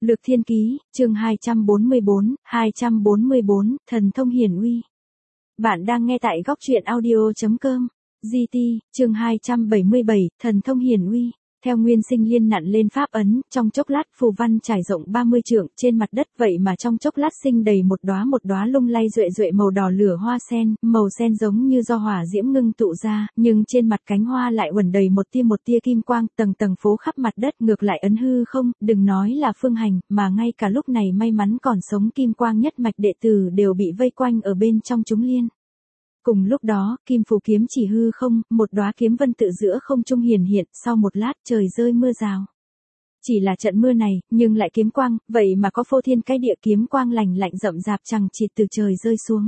Lược Thiên Ký, chương 244, Thần Thông Hiển Uy. Bạn đang nghe tại góc truyện audio.com. GT, chương 277, Thần Thông Hiển Uy. Theo Nguyên Sinh Liên nặn lên pháp ấn, trong chốc lát phù văn trải rộng 30 trượng trên mặt đất, vậy mà trong chốc lát sinh đầy một đóa lung lay duệ duệ màu đỏ lửa hoa sen, màu sen giống như do hỏa diễm ngưng tụ ra, nhưng trên mặt cánh hoa lại uẩn đầy một tia kim quang, tầng tầng phố khắp mặt đất, ngược lại ấn hư không, đừng nói là Phương Hành, mà ngay cả lúc này may mắn còn sống Kim Quang nhất mạch đệ tử đều bị vây quanh ở bên trong chúng liên. Cùng lúc đó, kim phù kiếm chỉ hư không, một đóa kiếm vân tự giữa không trung hiển hiện, sau một lát trời rơi mưa rào. Chỉ là trận mưa này, nhưng lại kiếm quang, vậy mà có phô thiên cái địa kiếm quang lành lạnh rậm rạp chằng chịt từ trời rơi xuống.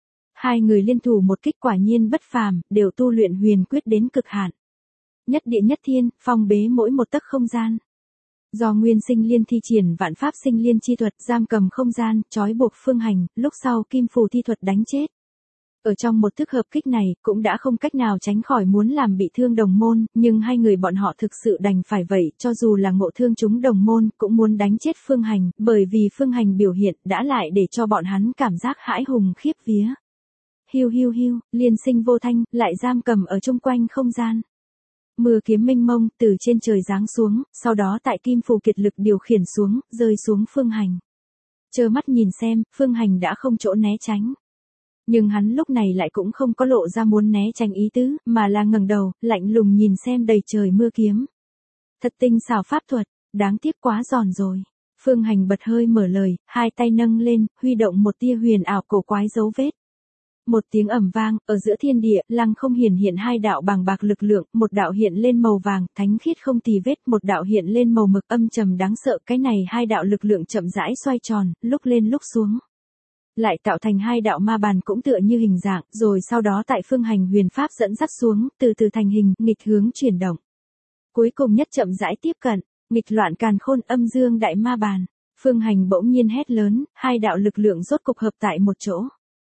Hai người liên thủ một kích quả nhiên bất phàm, đều tu luyện huyền quyết đến cực hạn. Nhất địa nhất thiên, phong bế mỗi một tấc không gian. Do Nguyên Sinh Liên thi triển vạn pháp sinh liên chi thuật, giam cầm không gian, trói buộc Phương Hành, lúc sau kim phù thi thuật đánh chết. Ở trong một thức hợp kích này, cũng đã không cách nào tránh khỏi muốn làm bị thương đồng môn, nhưng hai người bọn họ thực sự đành phải vậy, cho dù là ngộ thương chúng đồng môn, cũng muốn đánh chết Phương Hành, bởi vì Phương Hành biểu hiện đã lại để cho bọn hắn cảm giác hãi hùng khiếp vía. Hiu hiu hiu, liên sinh vô thanh, lại giam cầm ở chung quanh không gian. Mưa kiếm mênh mông, từ trên trời giáng xuống, sau đó tại kim phù kiệt lực điều khiển xuống, rơi xuống Phương Hành. Trơ mắt nhìn xem, Phương Hành đã không chỗ né tránh. Nhưng hắn lúc này lại cũng không có lộ ra muốn né tránh ý tứ, mà là ngẩng đầu, lạnh lùng nhìn xem đầy trời mưa kiếm. Thật tinh xảo pháp thuật, đáng tiếc quá giòn rồi. Phương Hành bật hơi mở lời, hai tay nâng lên, huy động một tia huyền ảo cổ quái dấu vết. Một tiếng ầm vang, ở giữa thiên địa, lăng không hiện hai đạo bàng bạc lực lượng, một đạo hiện lên màu vàng, thánh khiết không tì vết, một đạo hiện lên màu mực âm trầm đáng sợ. Cái này hai đạo lực lượng chậm rãi xoay tròn, lúc lên lúc xuống. Lại tạo thành hai đạo ma bàn cũng tựa như hình dạng, rồi sau đó tại Phương Hành huyền pháp dẫn dắt xuống, từ từ thành hình, nghịch hướng chuyển động. Cuối cùng nhất chậm rãi tiếp cận, nghịch loạn càn khôn âm dương đại ma bàn. Phương Hành bỗng nhiên hét lớn, hai đạo lực lượng rốt cục hợp tại một chỗ.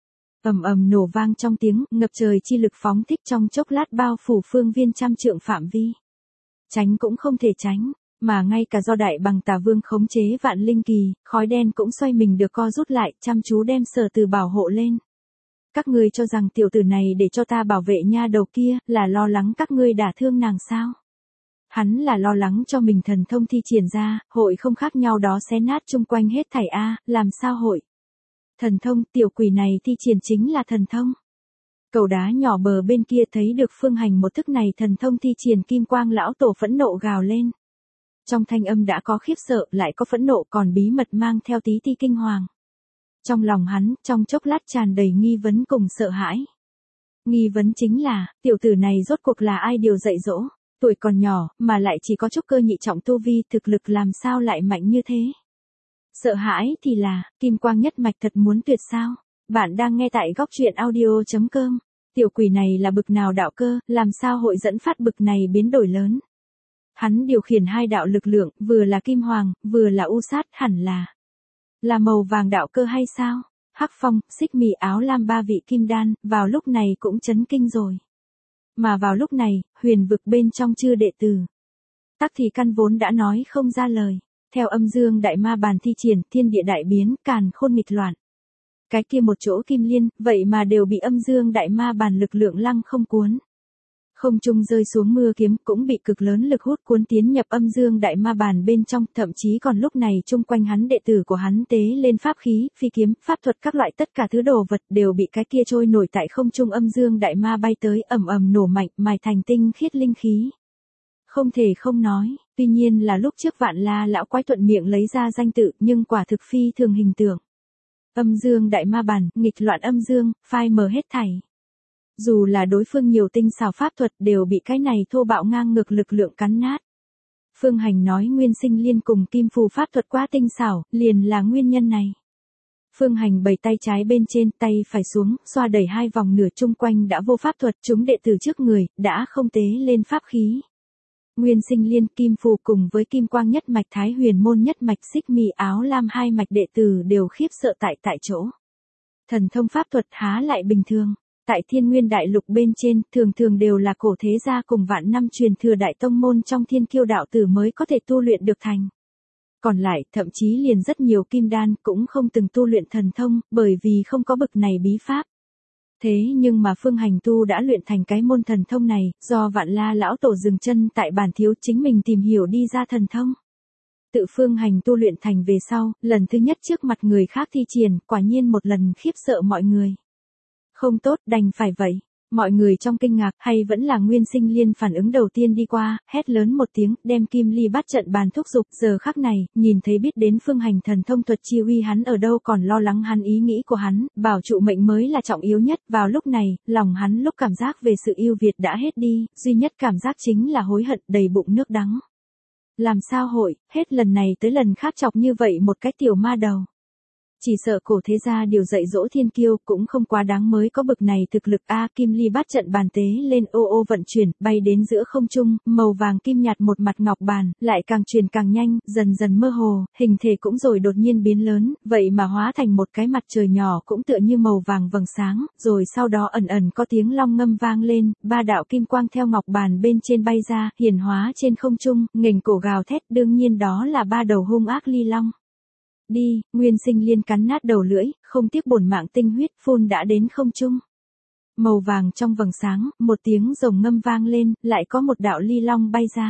Ầm ầm nổ vang trong tiếng, ngập trời chi lực phóng thích trong chốc lát bao phủ phương viên trăm trượng phạm vi. Tránh cũng không thể tránh. Mà ngay cả do đại bằng Tà Vương khống chế vạn linh kỳ, khói đen cũng xoay mình được co rút lại, chăm chú đem Sở Từ bảo hộ lên. Các ngươi cho rằng tiểu tử này để cho ta bảo vệ nha đầu kia, là lo lắng các ngươi đả thương nàng sao? Hắn là lo lắng cho mình thần thông thi triển ra, hội không khác nhau đó xé nát chung quanh hết thảy a, làm sao hội? Thần thông, tiểu quỷ này thi triển chính là thần thông. Cầu đá nhỏ bờ bên kia thấy được Phương Hành một thức này thần thông thi triển, Kim Quang lão tổ phẫn nộ gào lên. Trong thanh âm đã có khiếp sợ, lại có phẫn nộ, còn bí mật mang theo tí ti kinh hoàng. Trong lòng hắn, trong chốc lát tràn đầy nghi vấn cùng sợ hãi. Nghi vấn chính là, tiểu tử này rốt cuộc là ai điều dạy dỗ, tuổi còn nhỏ, mà lại chỉ có trúc cơ nhị trọng tu vi, thực lực làm sao lại mạnh như thế. Sợ hãi thì là, Kim Quang nhất mạch thật muốn tuyệt sao. Bạn đang nghe tại góc truyện audio.com. Tiểu quỷ này là bực nào đạo cơ, làm sao hội dẫn phát bực này biến đổi lớn. Hắn điều khiển hai đạo lực lượng, vừa là kim hoàng, vừa là u sát, hẳn là màu vàng đạo cơ hay sao? Hắc Phong, Xích Mị, Áo Lam ba vị kim đan, vào lúc này cũng chấn kinh rồi. Mà vào lúc này, huyền vực bên trong chư đệ tử. Tắc thì căn vốn đã nói không ra lời. Theo âm dương đại ma bàn thi triển, thiên địa đại biến, càn khôn nghịch loạn. Cái kia một chỗ kim liên, vậy mà đều bị âm dương đại ma bàn lực lượng lăng không cuốn. Không trung rơi xuống mưa kiếm cũng bị cực lớn lực hút cuốn tiến nhập âm dương đại ma bàn bên trong, thậm chí còn lúc này chung quanh hắn đệ tử của hắn tế lên pháp khí, phi kiếm, pháp thuật các loại, tất cả thứ đồ vật đều bị cái kia trôi nổi tại không trung âm dương đại ma bay tới, ầm ầm nổ mạnh, mài thành tinh khiết linh khí. Không thể không nói, tuy nhiên là lúc trước Vạn La lão quái thuận miệng lấy ra danh tự, nhưng quả thực phi thường hình tượng. Âm dương đại ma bàn, nghịch loạn âm dương, phai mờ hết thảy. Dù là đối phương nhiều tinh xảo pháp thuật đều bị cái này thô bạo ngang ngược lực lượng cắn nát. Phương Hành nói Nguyên Sinh Liên cùng kim phù pháp thuật quá tinh xảo, liền là nguyên nhân này. Phương Hành bày tay trái bên trên, tay phải xuống, xoa đẩy hai vòng nửa chung quanh đã vô pháp thuật, chúng đệ tử trước người, đã không tế lên pháp khí. Nguyên Sinh Liên, kim phù cùng với Kim Quang nhất mạch, Thái Huyền môn nhất mạch, Xích Mị, Áo Lam hai mạch đệ tử đều khiếp sợ tại chỗ. Thần thông pháp thuật há lại bình thường. Tại Thiên Nguyên Đại Lục bên trên, thường đều là cổ thế gia cùng vạn năm truyền thừa đại tông môn trong Thiên Kiêu đạo tử mới có thể tu luyện được thành. Còn lại, thậm chí liền rất nhiều kim đan cũng không từng tu luyện thần thông, bởi vì không có bực này bí pháp. Thế nhưng mà Phương Hành tu đã luyện thành cái môn thần thông này, do Vạn La lão tổ dừng chân tại bản thiếu chính mình tìm hiểu đi ra thần thông. Tự Phương Hành tu luyện thành về sau, lần thứ nhất trước mặt người khác thi triển, quả nhiên một lần khiếp sợ mọi người. Không tốt, đành phải vậy. Mọi người trong kinh ngạc hay vẫn là Nguyên Sinh Liên phản ứng đầu tiên đi qua, hét lớn một tiếng, đem Kim Ly Bát trận bàn thúc giục. Giờ khắc này, nhìn thấy biết đến Phương Hành thần thông thuật chi uy hắn ở đâu còn lo lắng hắn ý nghĩ của hắn, bảo trụ mệnh mới là trọng yếu nhất. Vào lúc này, lòng hắn lúc cảm giác về sự yêu Việt đã hết đi, duy nhất cảm giác chính là hối hận đầy bụng nước đắng. Làm sao hội, hết lần này tới lần khác chọc như vậy một cái tiểu ma đầu. Chỉ sợ cổ thế gia điều dạy dỗ thiên kiêu cũng không quá đáng mới có bực này thực lực a. Kim Ly Bát trận bàn tế lên ô ô vận chuyển, bay đến giữa không trung, màu vàng kim nhạt một mặt ngọc bàn, lại càng truyền càng nhanh, dần dần mơ hồ, hình thể cũng rồi đột nhiên biến lớn, vậy mà hóa thành một cái mặt trời nhỏ cũng tựa như màu vàng vầng sáng, rồi sau đó ẩn ẩn có tiếng long ngâm vang lên, ba đạo kim quang theo ngọc bàn bên trên bay ra, hiển hóa trên không trung, nghềnh cổ gào thét, đương nhiên đó là ba đầu hung ác ly long. Đi, Nguyên Sinh Liên cắn nát đầu lưỡi, không tiếc bổn mạng tinh huyết phun đã đến không trung. Màu vàng trong vầng sáng, một tiếng rồng ngâm vang lên, lại có một đạo ly long bay ra.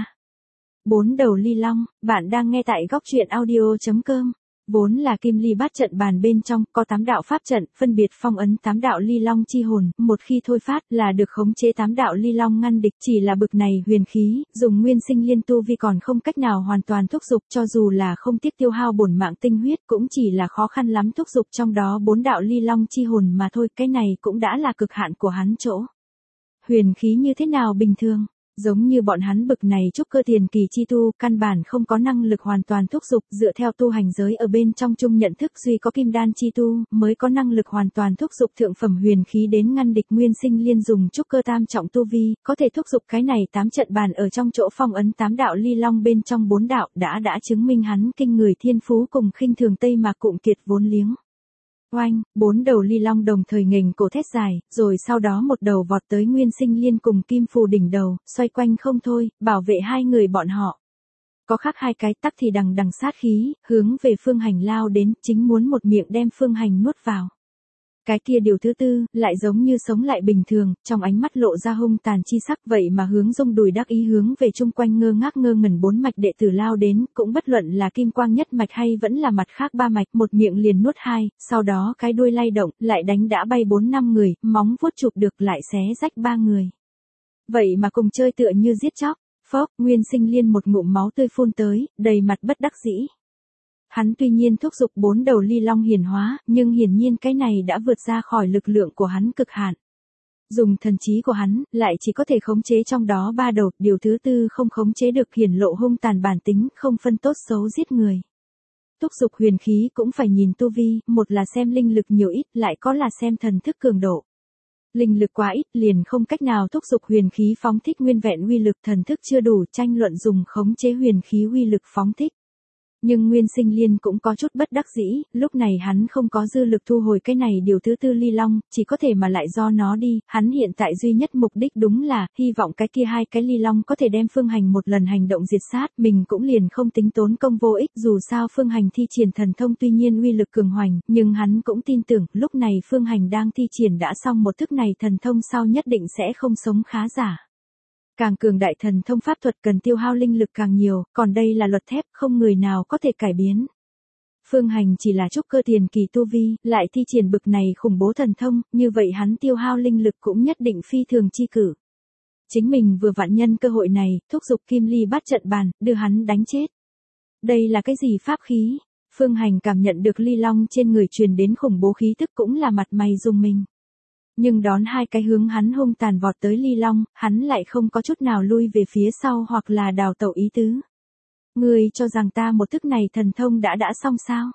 4 đầu ly long, bạn đang nghe tại góc truyện audio.com. Vốn là Kim Ly Bát trận bàn bên trong, có 8 đạo pháp trận, phân biệt phong ấn 8 đạo ly long chi hồn, một khi thôi phát là được khống chế 8 đạo ly long ngăn địch, chỉ là bực này huyền khí, dùng Nguyên Sinh Liên tu vi còn không cách nào hoàn toàn thúc giục, cho dù là không tiếc tiêu hao bổn mạng tinh huyết, cũng chỉ là khó khăn lắm thúc giục trong đó 4 đạo ly long chi hồn mà thôi, cái này cũng đã là cực hạn của hắn chỗ. Huyền khí như thế nào bình thường? Giống như bọn hắn bực này trúc cơ tiền kỳ chi tu, căn bản không có năng lực hoàn toàn thúc giục, dựa theo tu hành giới ở bên trong chung nhận thức duy có kim đan chi tu, mới có năng lực hoàn toàn thúc giục thượng phẩm huyền khí đến ngăn địch. Nguyên Sinh Liên dùng trúc cơ tam trọng tu vi, có thể thúc giục cái này 8 trận bàn ở trong chỗ phong ấn 8 đạo ly long bên trong 4 đạo, đã chứng minh hắn kinh người thiên phú cùng khinh thường Tây Mạc Cụm Kiệt vốn liếng. Oanh, 4 đầu ly long đồng thời nghềnh cổ thét dài, rồi sau đó một đầu vọt tới Nguyên Sinh Liên cùng Kim Phù đỉnh đầu, xoay quanh không thôi, bảo vệ hai người bọn họ. Có khác hai cái tắc thì đằng đằng sát khí, hướng về Phương Hành lao đến, chính muốn một miệng đem Phương Hành nuốt vào. Cái kia điều thứ tư, lại giống như sống lại bình thường, trong ánh mắt lộ ra hung tàn chi sắc, vậy mà hướng Dung Đùi đắc ý hướng về chung quanh ngơ ngác ngơ ngẩn 4 mạch đệ tử lao đến, cũng bất luận là kim quang nhất mạch hay vẫn là mặt khác 3 mạch, một miệng liền nuốt 2, sau đó cái đuôi lay động, lại đánh đã bay 4-5 người, móng vuốt chụp được lại xé rách 3 người. Vậy mà cùng chơi tựa như giết chóc, phốc, Nguyên Sinh Liên một ngụm máu tươi phun tới, đầy mặt bất đắc dĩ. Hắn tuy nhiên thúc giục 4 đầu ly long hiển hóa, nhưng hiển nhiên cái này đã vượt ra khỏi lực lượng của hắn cực hạn. Dùng thần trí của hắn, lại chỉ có thể khống chế trong đó 3 đầu, điều thứ tư không khống chế được, hiển lộ hung tàn bản tính, không phân tốt xấu giết người. Thúc giục huyền khí cũng phải nhìn tu vi, một là xem linh lực nhiều ít, lại có là xem thần thức cường độ. Linh lực quá ít liền không cách nào thúc giục huyền khí phóng thích nguyên vẹn uy lực, thần thức chưa đủ, tranh luận dùng khống chế huyền khí uy lực phóng thích. Nhưng Nguyên Sinh Liên cũng có chút bất đắc dĩ, lúc này hắn không có dư lực thu hồi cái này điều thứ tư ly long, chỉ có thể mà lại do nó đi, hắn hiện tại duy nhất mục đích đúng là, hy vọng cái kia hai cái ly long có thể đem Phương Hành một lần hành động diệt sát, mình cũng liền không tính tốn công vô ích, dù sao Phương Hành thi triển thần thông tuy nhiên uy lực cường hoành, nhưng hắn cũng tin tưởng, lúc này Phương Hành đang thi triển đã xong một thức này thần thông sau nhất định sẽ không sống khá giả. Càng cường đại thần thông pháp thuật cần tiêu hao linh lực càng nhiều, còn đây là luật thép, không người nào có thể cải biến. Phương Hành chỉ là trúc cơ tiền kỳ tu vi, lại thi triển bực này khủng bố thần thông, như vậy hắn tiêu hao linh lực cũng nhất định phi thường chi cử. Chính mình vừa vặn nhân cơ hội này, thúc giục Kim Ly Bát trận bàn, đưa hắn đánh chết. Đây là cái gì pháp khí? Phương Hành cảm nhận được ly long trên người truyền đến khủng bố khí tức cũng là mặt mày rùng mình. Nhưng đón hai cái hướng hắn hung tàn vọt tới ly long, hắn lại không có chút nào lui về phía sau hoặc là đào tẩu ý tứ. Ngươi cho rằng ta một thức này thần thông đã xong sao?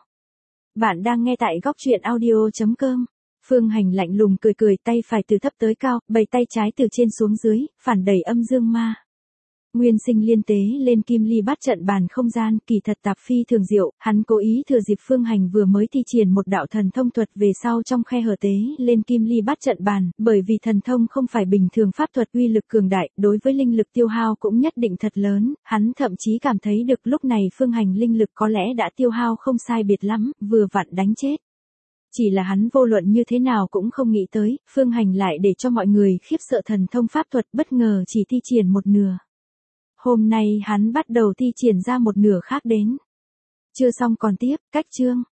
Bạn đang nghe tại góc truyện audio.com. Phương Hành lạnh lùng cười cười, tay phải từ thấp tới cao, bày tay trái từ trên xuống dưới, phản đẩy âm dương ma. Nguyên Sinh Liên tế lên kim ly bắt trận bàn không gian, kỳ thật tạp phi thường diệu, hắn cố ý thừa dịp Phương Hành vừa mới thi triển một đạo thần thông thuật về sau trong khe hở tế lên kim ly bắt trận bàn, bởi vì thần thông không phải bình thường pháp thuật uy lực cường đại, đối với linh lực tiêu hao cũng nhất định thật lớn, hắn thậm chí cảm thấy được lúc này Phương Hành linh lực có lẽ đã tiêu hao không sai biệt lắm, vừa vặn đánh chết. Chỉ là hắn vô luận như thế nào cũng không nghĩ tới, Phương Hành lại để cho mọi người khiếp sợ thần thông pháp thuật bất ngờ chỉ thi triển một nửa. Hôm nay hắn bắt đầu thi triển ra một nửa khác đến. Chưa xong còn tiếp, cách chương.